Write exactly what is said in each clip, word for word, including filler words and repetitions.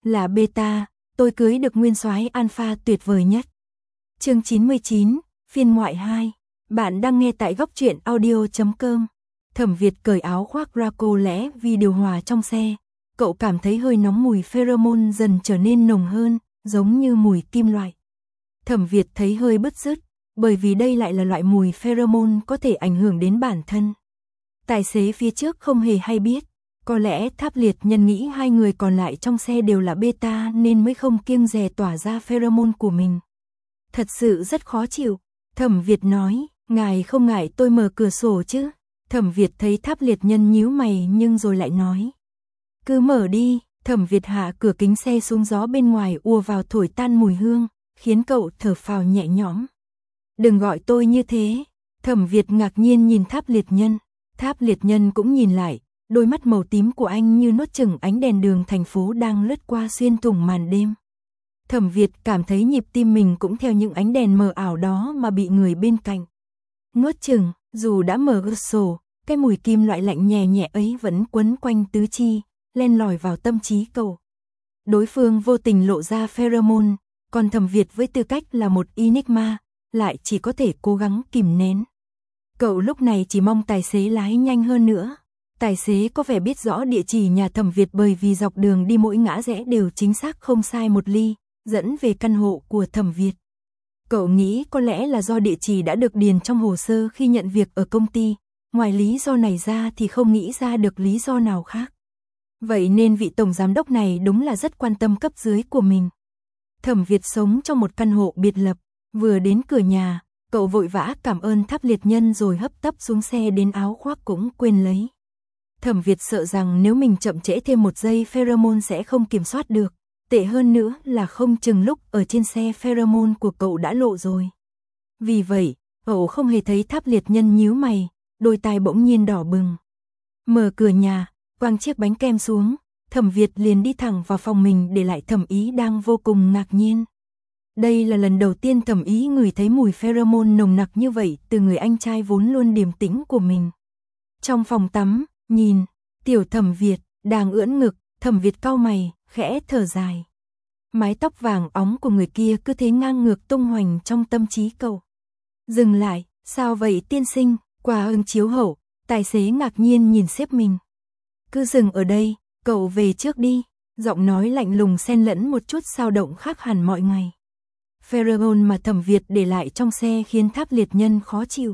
Là beta, tôi cưới được nguyên soái alpha tuyệt vời nhất. Chương chín mươi chín, phiên ngoại hai. Bạn đang nghe tại góc truyện audio chấm com. Thẩm Việt cởi áo khoác ra cô lẽ vì điều hòa trong xe. Cậu cảm thấy hơi nóng, mùi pheromone dần trở nên nồng hơn, giống như mùi kim loại. Thẩm Việt thấy hơi bứt rứt, bởi vì đây lại là loại mùi pheromone có thể ảnh hưởng đến bản thân. Tài xế phía trước không hề hay biết. Có lẽ Tháp Liệt Nhân nghĩ hai người còn lại trong xe đều là beta nên mới không kiêng dè tỏa ra pheromone của mình. Thật sự rất khó chịu. Thẩm Việt nói, ngài không ngại tôi mở cửa sổ chứ? Thẩm Việt thấy Tháp Liệt Nhân nhíu mày nhưng rồi lại nói. Cứ mở đi. Thẩm Việt hạ cửa kính xe xuống, gió bên ngoài ùa vào thổi tan mùi hương, khiến cậu thở phào nhẹ nhõm. Đừng gọi tôi như thế. Thẩm Việt ngạc nhiên nhìn Tháp Liệt Nhân. Tháp Liệt Nhân cũng nhìn lại. Đôi mắt màu tím của anh như nuốt chửng ánh đèn đường thành phố đang lướt qua xuyên thủng màn đêm. Thẩm Việt cảm thấy nhịp tim mình cũng theo những ánh đèn mờ ảo đó mà bị người bên cạnh nuốt chửng. Dù đã mở cửa sổ, cái mùi kim loại lạnh nhẹ nhẹ ấy vẫn quấn quanh tứ chi, len lỏi vào tâm trí cậu. Đối phương vô tình lộ ra pheromone, còn Thẩm Việt với tư cách là một enigma, lại chỉ có thể cố gắng kìm nén. Cậu lúc này chỉ mong tài xế lái nhanh hơn nữa. Tài xế có vẻ biết rõ địa chỉ nhà Thẩm Việt bởi vì dọc đường đi mỗi ngã rẽ đều chính xác không sai một ly, dẫn về căn hộ của Thẩm Việt. Cậu nghĩ có lẽ là do địa chỉ đã được điền trong hồ sơ khi nhận việc ở công ty, ngoài lý do này ra thì không nghĩ ra được lý do nào khác. Vậy nên vị tổng giám đốc này đúng là rất quan tâm cấp dưới của mình. Thẩm Việt sống trong một căn hộ biệt lập, vừa đến cửa nhà, cậu vội vã cảm ơn Tháp Liệt Nhân rồi hấp tấp xuống xe, đến áo khoác cũng quên lấy. Thẩm Việt sợ rằng nếu mình chậm trễ thêm một giây pheromone sẽ không kiểm soát được. Tệ hơn nữa là không chừng lúc ở trên xe pheromone của cậu đã lộ rồi. Vì vậy, cậu không hề thấy Tháp Liệt Nhân nhíu mày, đôi tai bỗng nhiên đỏ bừng. Mở cửa nhà, quăng chiếc bánh kem xuống, Thẩm Việt liền đi thẳng vào phòng mình, để lại Thẩm Ý đang vô cùng ngạc nhiên. Đây là lần đầu tiên Thẩm Ý ngửi thấy mùi pheromone nồng nặc như vậy từ người anh trai vốn luôn điềm tĩnh của mình. Trong phòng tắm, nhìn, tiểu Thẩm Việt đang ưỡn ngực, Thẩm Việt cau mày, khẽ thở dài. Mái tóc vàng óng của người kia cứ thế ngang ngược tung hoành trong tâm trí cậu. Dừng lại, sao vậy tiên sinh? Qua ưng chiếu hậu, tài xế ngạc nhiên nhìn sếp mình. Cứ dừng ở đây, cậu về trước đi. Giọng nói lạnh lùng xen lẫn một chút dao động khác hẳn mọi ngày. Pheromone mà Thẩm Việt để lại trong xe khiến Tháp Liệt Nhân khó chịu.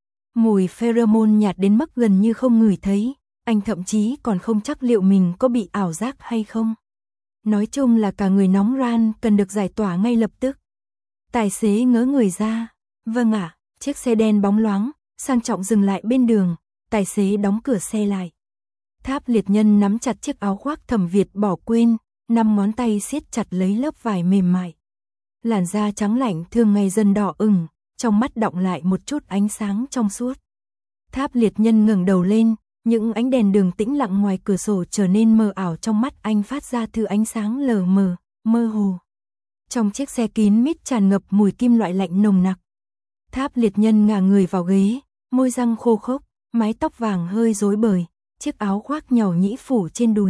Mùi pheromone nhạt đến mức gần như không ngửi thấy. Anh thậm chí còn không chắc liệu mình có bị ảo giác hay không. Nói chung là cả người nóng ran, cần được giải tỏa ngay lập tức. Tài xế ngớ người ra. Vâng ạ. Chiếc xe đen bóng loáng, sang trọng dừng lại bên đường. Tài xế đóng cửa xe lại. Tháp Liệt Nhân nắm chặt chiếc áo khoác Thẩm Việt bỏ quên, năm ngón tay siết chặt lấy lớp vải mềm mại. Làn da trắng lạnh thường ngày dần đỏ ửng, trong mắt đọng lại một chút ánh sáng trong suốt. Tháp Liệt Nhân ngẩng đầu lên. Những ánh đèn đường tĩnh lặng ngoài cửa sổ trở nên mờ ảo, trong mắt anh phát ra thứ ánh sáng lờ mờ, mơ hồ. Trong chiếc xe kín mít tràn ngập mùi kim loại lạnh nồng nặc. Tháp Liệt Nhân ngả người vào ghế, môi răng khô khốc, mái tóc vàng hơi rối bời, chiếc áo khoác nhỏ nhĩ phủ trên đùi.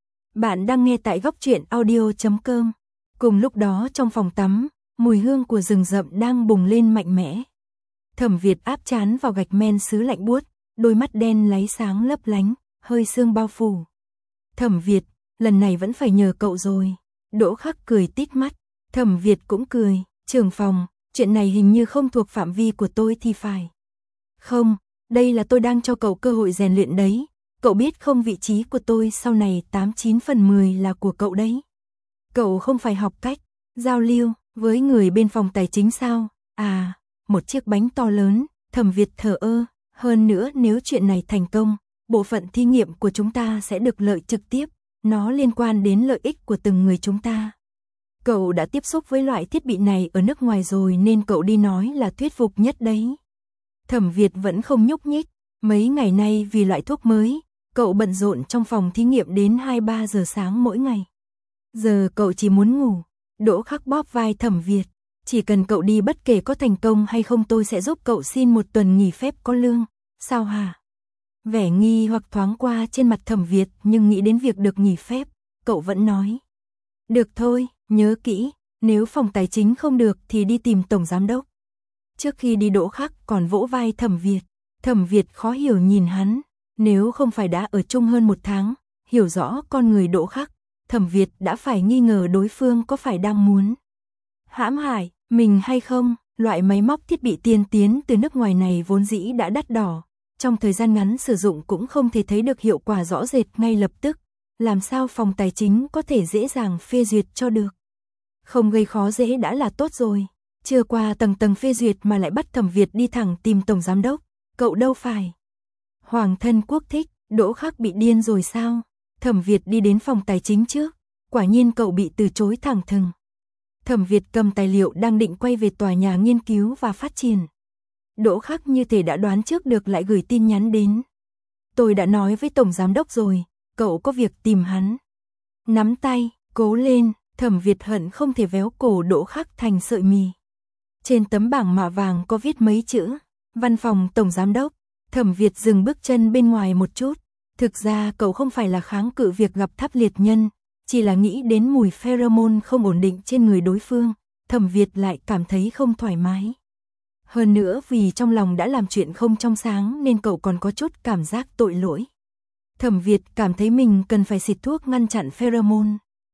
Bạn đang nghe tại góc truyện audio chấm com. Cùng lúc đó trong phòng tắm, mùi hương của rừng rậm đang bùng lên mạnh mẽ. Thẩm Việt áp trán vào gạch men sứ lạnh buốt. Đôi mắt đen láy sáng lấp lánh, hơi sương bao phủ. Thẩm Việt, lần này vẫn phải nhờ cậu rồi. Đỗ Khắc cười tít mắt. Thẩm Việt cũng cười. Trưởng phòng, chuyện này hình như không thuộc phạm vi của tôi thì phải. Không, đây là tôi đang cho cậu cơ hội rèn luyện đấy. Cậu biết không, vị trí của tôi sau này tám chín phần mười là của cậu đấy. Cậu không phải học cách giao lưu với người bên phòng tài chính sao? À, một chiếc bánh to lớn. Thẩm Việt thở ơ. Hơn nữa nếu chuyện này thành công, bộ phận thí nghiệm của chúng ta sẽ được lợi trực tiếp, nó liên quan đến lợi ích của từng người chúng ta. Cậu đã tiếp xúc với loại thiết bị này ở nước ngoài rồi nên cậu đi nói là thuyết phục nhất đấy. Thẩm Việt vẫn không nhúc nhích, mấy ngày nay vì loại thuốc mới, cậu bận rộn trong phòng thí nghiệm đến hai ba giờ sáng mỗi ngày. Giờ cậu chỉ muốn ngủ. Đỗ Khắc bóp vai Thẩm Việt. Chỉ cần cậu đi, bất kể có thành công hay không tôi sẽ giúp cậu xin một tuần nghỉ phép có lương. Sao hả? Vẻ nghi hoặc thoáng qua trên mặt Thẩm Việt, nhưng nghĩ đến việc được nghỉ phép, cậu vẫn nói. Được thôi, nhớ kỹ, nếu phòng tài chính không được thì đi tìm tổng giám đốc. Trước khi đi Đỗ Khắc còn vỗ vai Thẩm Việt. Thẩm Việt khó hiểu nhìn hắn, nếu không phải đã ở chung hơn một tháng, hiểu rõ con người Đỗ Khắc, Thẩm Việt đã phải nghi ngờ đối phương có phải đang muốn hãm hại mình hay không. Loại máy móc thiết bị tiên tiến từ nước ngoài này vốn dĩ đã đắt đỏ, trong thời gian ngắn sử dụng cũng không thể thấy được hiệu quả rõ rệt ngay lập tức, làm sao phòng tài chính có thể dễ dàng phê duyệt cho được. Không gây khó dễ đã là tốt rồi, chưa qua tầng tầng phê duyệt mà lại bắt Thẩm Việt đi thẳng tìm tổng giám đốc, cậu đâu phải hoàng thân quốc thích. Đỗ Khắc bị điên rồi sao? Thẩm Việt đi đến phòng tài chính trước, quả nhiên cậu bị từ chối thẳng thừng. Thẩm Việt cầm tài liệu đang định quay về tòa nhà nghiên cứu và phát triển. Đỗ Khắc như thể đã đoán trước được lại gửi tin nhắn đến. Tôi đã nói với tổng giám đốc rồi, cậu có việc tìm hắn. Nắm tay, cố lên. Thẩm Việt hận không thể véo cổ Đỗ Khắc thành sợi mì. Trên tấm bảng mạ vàng có viết mấy chữ, văn phòng tổng giám đốc. Thẩm Việt dừng bước chân bên ngoài một chút. Thực ra cậu không phải là kháng cự việc gặp Tháp Liệt Nhân, chỉ là nghĩ đến mùi pheromone không ổn định trên người đối phương, Thẩm Việt lại cảm thấy không thoải mái. Hơn nữa vì trong lòng đã làm chuyện không trong sáng nên cậu còn có chút cảm giác tội lỗi. Thẩm Việt cảm thấy mình cần phải xịt thuốc ngăn chặn pheromone.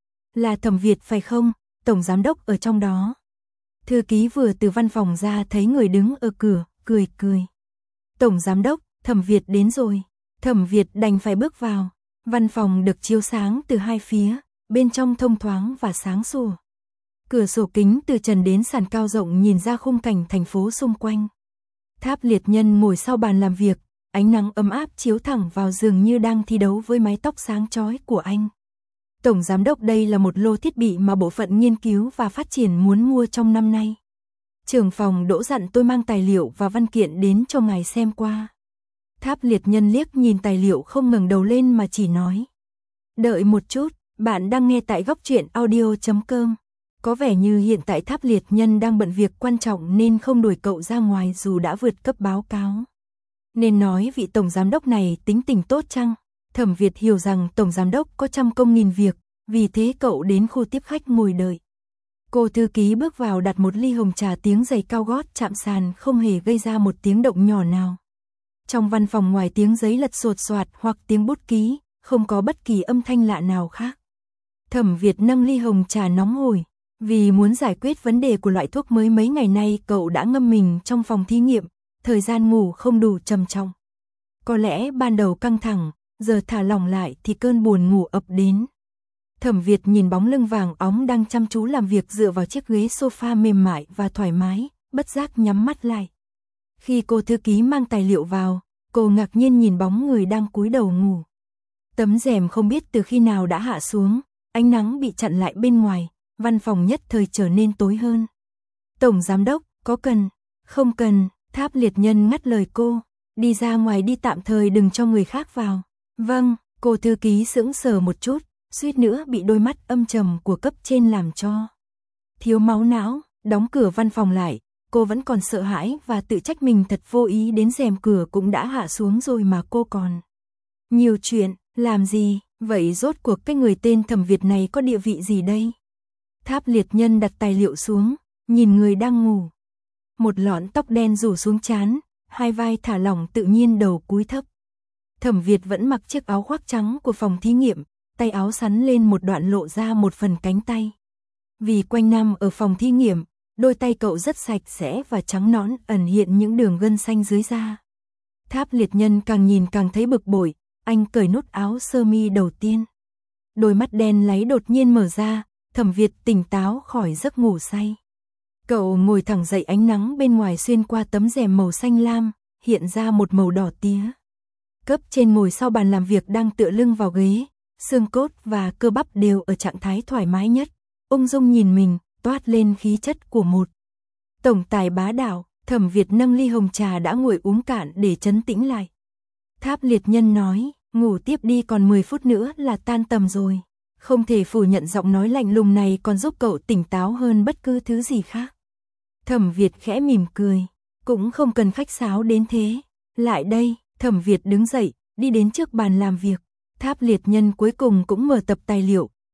Là Thẩm Việt phải không? Tổng giám đốc ở trong đó. Thư ký vừa từ văn phòng ra thấy người đứng ở cửa, cười cười. Tổng giám đốc, Thẩm Việt đến rồi. Thẩm Việt đành phải bước vào. Văn phòng được chiếu sáng từ hai phía, bên trong thông thoáng và sáng sủa. Cửa sổ kính từ trần đến sàn cao rộng nhìn ra khung cảnh thành phố xung quanh. Tháp Liệt Nhân ngồi sau bàn làm việc, ánh nắng ấm áp chiếu thẳng vào dường như đang thi đấu với mái tóc sáng chói của anh. Tổng giám đốc, đây là một lô thiết bị mà bộ phận nghiên cứu và phát triển muốn mua trong năm nay. Trưởng phòng Đỗ dặn tôi mang tài liệu và văn kiện đến cho ngài xem qua. Tháp Liệt Nhân liếc nhìn tài liệu không ngẩng đầu lên mà chỉ nói. Đợi một chút, bạn đang nghe tại góc truyện audio chấm com. Có vẻ như hiện tại Tháp Liệt Nhân đang bận việc quan trọng nên không đuổi cậu ra ngoài dù đã vượt cấp báo cáo. Nên nói vị tổng giám đốc này tính tình tốt chăng? Thẩm Việt hiểu rằng tổng giám đốc có trăm công nghìn việc, vì thế cậu đến khu tiếp khách ngồi đợi. Cô thư ký bước vào đặt một ly hồng trà, tiếng giày cao gót chạm sàn không hề gây ra một tiếng động nhỏ nào. Trong văn phòng ngoài tiếng giấy lật sột soạt hoặc tiếng bút ký, không có bất kỳ âm thanh lạ nào khác. Thẩm Việt nâng ly hồng trà nóng hổi, vì muốn giải quyết vấn đề của loại thuốc mới mấy ngày nay cậu đã ngâm mình trong phòng thí nghiệm, thời gian ngủ không đủ trầm trọng. Có lẽ ban đầu căng thẳng, giờ thả lỏng lại thì cơn buồn ngủ ập đến. Thẩm Việt nhìn bóng lưng vàng óng đang chăm chú làm việc dựa vào chiếc ghế sofa mềm mại và thoải mái, bất giác nhắm mắt lại. Khi cô thư ký mang tài liệu vào, cô ngạc nhiên nhìn bóng người đang cúi đầu ngủ. Tấm rèm không biết từ khi nào đã hạ xuống, ánh nắng bị chặn lại bên ngoài, văn phòng nhất thời trở nên tối hơn. Tổng giám đốc, có cần? Không cần, Tháp Liệt Nhân ngắt lời cô. Đi ra ngoài đi, tạm thời đừng cho người khác vào. Vâng, cô thư ký sững sờ một chút, suýt nữa bị đôi mắt âm trầm của cấp trên làm cho thiếu máu não. Đóng cửa văn phòng lại, cô vẫn còn sợ hãi và tự trách mình thật vô ý, đến rèm cửa cũng đã hạ xuống rồi mà cô còn nhiều chuyện, làm gì? Vậy rốt cuộc cái người tên Thẩm Việt này có địa vị gì đây? Tháp Liệt Nhân đặt tài liệu xuống, nhìn người đang ngủ. Một lọn tóc đen rủ xuống trán, hai vai thả lỏng tự nhiên, đầu cúi thấp. Thẩm Việt vẫn mặc chiếc áo khoác trắng của phòng thí nghiệm, tay áo sắn lên một đoạn lộ ra một phần cánh tay. Vì quanh năm ở phòng thí nghiệm, đôi tay cậu rất sạch sẽ và trắng nõn, ẩn hiện những đường gân xanh dưới da. Tháp Liệt Nhân càng nhìn càng thấy bực bội, anh cởi nút áo sơ mi đầu tiên. Đôi mắt đen láy đột nhiên mở ra, Thẩm Việt tỉnh táo khỏi giấc ngủ say. Cậu ngồi thẳng dậy, ánh nắng bên ngoài xuyên qua tấm rèm màu xanh lam, hiện ra một màu đỏ tía. Cấp trên ngồi sau bàn làm việc đang tựa lưng vào ghế, xương cốt và cơ bắp đều ở trạng thái thoải mái nhất, ung dung nhìn mình, toát lên khí chất của một tổng tài bá đạo. Thẩm Việt nâng ly hồng trà đã nguội uống cạn để trấn tĩnh lại. Tháp Liệt Nhân nói, ngủ tiếp đi, còn mười phút nữa là tan tầm rồi. Không thể phủ nhận giọng nói lạnh lùng này còn giúp cậu tỉnh táo hơn bất cứ thứ gì khác. Thẩm Việt khẽ mỉm cười, cũng không cần khách sáo đến thế. Lại đây. Thẩm Việt đứng dậy, đi đến trước bàn làm việc. Tháp Liệt Nhân cuối cùng cũng mở tập tài liệu,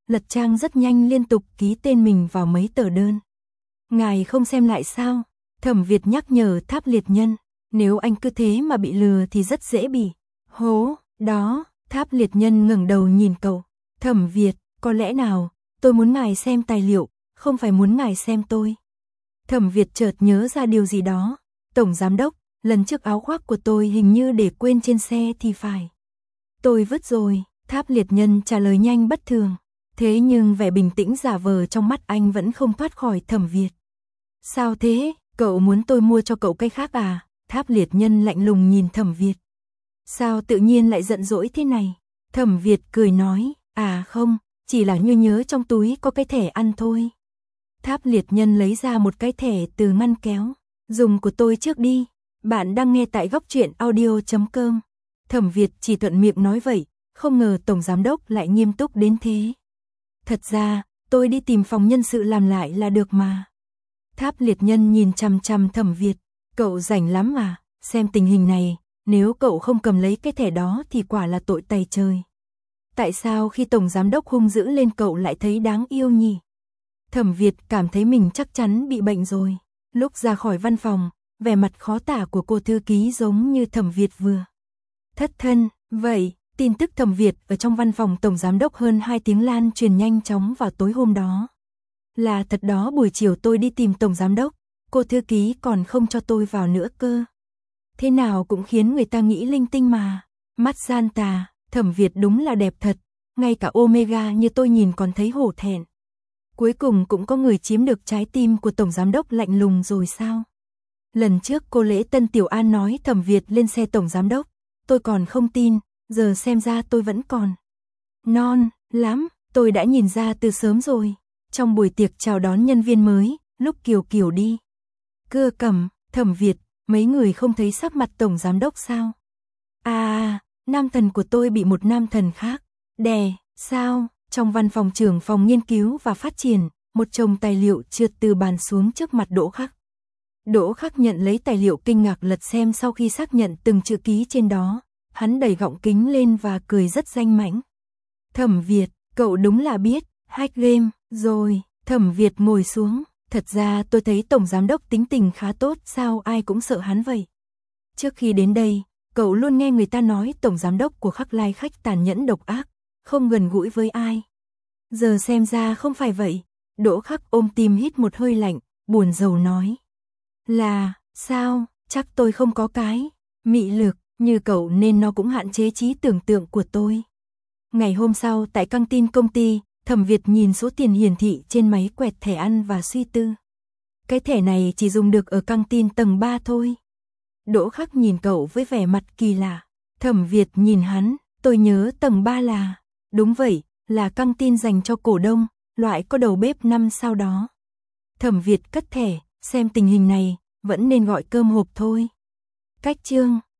lật trang rất nhanh liên tục ký tên mình vào mấy tờ đơn. Ngài không xem lại sao? Thẩm Việt nhắc nhở Tháp Liệt Nhân, nếu anh cứ thế mà bị lừa thì rất dễ bị hố, đó. Tháp Liệt Nhân ngẩng đầu nhìn cậu. Thẩm Việt, có lẽ nào, tôi muốn ngài xem tài liệu, không phải muốn ngài xem tôi. Thẩm Việt chợt nhớ ra điều gì đó. Tổng giám đốc, lần trước áo khoác của tôi hình như để quên trên xe thì phải. Tôi vứt rồi, Tháp Liệt Nhân trả lời nhanh bất thường. Thế nhưng vẻ bình tĩnh giả vờ trong mắt anh vẫn không thoát khỏi Thẩm Việt. Sao thế, cậu muốn tôi mua cho cậu cái khác à? Tháp Liệt Nhân lạnh lùng nhìn Thẩm Việt. Sao tự nhiên lại giận dỗi thế này? Thẩm Việt cười nói, à không, chỉ là như nhớ trong túi có cái thẻ ăn thôi. Tháp Liệt Nhân lấy ra một cái thẻ từ ngăn kéo. Dùng của tôi trước đi. Bạn đang nghe tại góc truyện audio chấm com. Thẩm Việt chỉ thuận miệng nói vậy, không ngờ Tổng Giám Đốc lại nghiêm túc đến thế. Thật ra, tôi đi tìm phòng nhân sự làm lại là được mà. Tháp Liệt Nhân nhìn chằm chằm Thẩm Việt, cậu rảnh lắm mà, xem tình hình này, nếu cậu không cầm lấy cái thẻ đó thì quả là tội tày trời. Tại sao khi Tổng Giám Đốc hung dữ lên cậu lại thấy đáng yêu nhỉ? Thẩm Việt cảm thấy mình chắc chắn bị bệnh rồi. Lúc ra khỏi văn phòng, vẻ mặt khó tả của cô thư ký giống như Thẩm Việt vừa thất thân. Vậy, tin tức Thẩm Việt ở trong văn phòng Tổng Giám Đốc hơn hai tiếng lan truyền nhanh chóng vào tối hôm đó. Là thật đó, buổi chiều tôi đi tìm Tổng Giám Đốc, cô thư ký còn không cho tôi vào nữa cơ. Thế nào cũng khiến người ta nghĩ linh tinh mà. Mắt gian tà, Thẩm Việt đúng là đẹp thật, ngay cả Omega như tôi nhìn còn thấy hổ thẹn. Cuối cùng cũng có người chiếm được trái tim của Tổng Giám Đốc lạnh lùng rồi sao? Lần trước cô Lễ Tân Tiểu An nói Thẩm Việt lên xe Tổng Giám Đốc, tôi còn không tin, giờ xem ra tôi vẫn còn non lắm, tôi đã nhìn ra từ sớm rồi. Trong buổi tiệc chào đón nhân viên mới, lúc Kiều Kiều đi Cưa Cẩm, Thẩm Việt, mấy người không thấy sắc mặt Tổng Giám Đốc sao? À, nam thần của tôi bị một nam thần khác đè, sao? Trong văn phòng trưởng phòng nghiên cứu và phát triển, một chồng tài liệu trượt từ bàn xuống trước mặt Đỗ Khắc. Đỗ Khắc nhận lấy tài liệu kinh ngạc lật xem, sau khi xác nhận từng chữ ký trên đó, hắn đẩy gọng kính lên và cười rất danh mãnh. Thẩm Việt, cậu đúng là biết hack game rồi. Thẩm Việt ngồi xuống, thật ra tôi thấy Tổng Giám Đốc tính tình khá tốt, sao ai cũng sợ hắn vậy? Trước khi đến đây, cậu luôn nghe người ta nói Tổng Giám Đốc của Khắc Lai Khách tàn nhẫn độc ác, không gần gũi với ai. Giờ xem ra không phải vậy. Đỗ Khắc ôm tim hít một hơi lạnh, buồn rầu nói. Là, sao, chắc tôi không có cái mị lực như cậu nên nó cũng hạn chế trí tưởng tượng của tôi. Ngày hôm sau tại căng tin công ty, Thẩm Việt nhìn số tiền hiển thị trên máy quẹt thẻ ăn và suy tư. Cái thẻ này chỉ dùng được ở căng tin tầng ba thôi. Đỗ Khắc nhìn cậu với vẻ mặt kỳ lạ. Thẩm Việt nhìn hắn, tôi nhớ tầng ba là... Đúng vậy, là căng tin dành cho cổ đông, loại có đầu bếp năm sao đó. Thẩm Việt cất thẻ, xem tình hình này, vẫn nên gọi cơm hộp thôi. Cách chương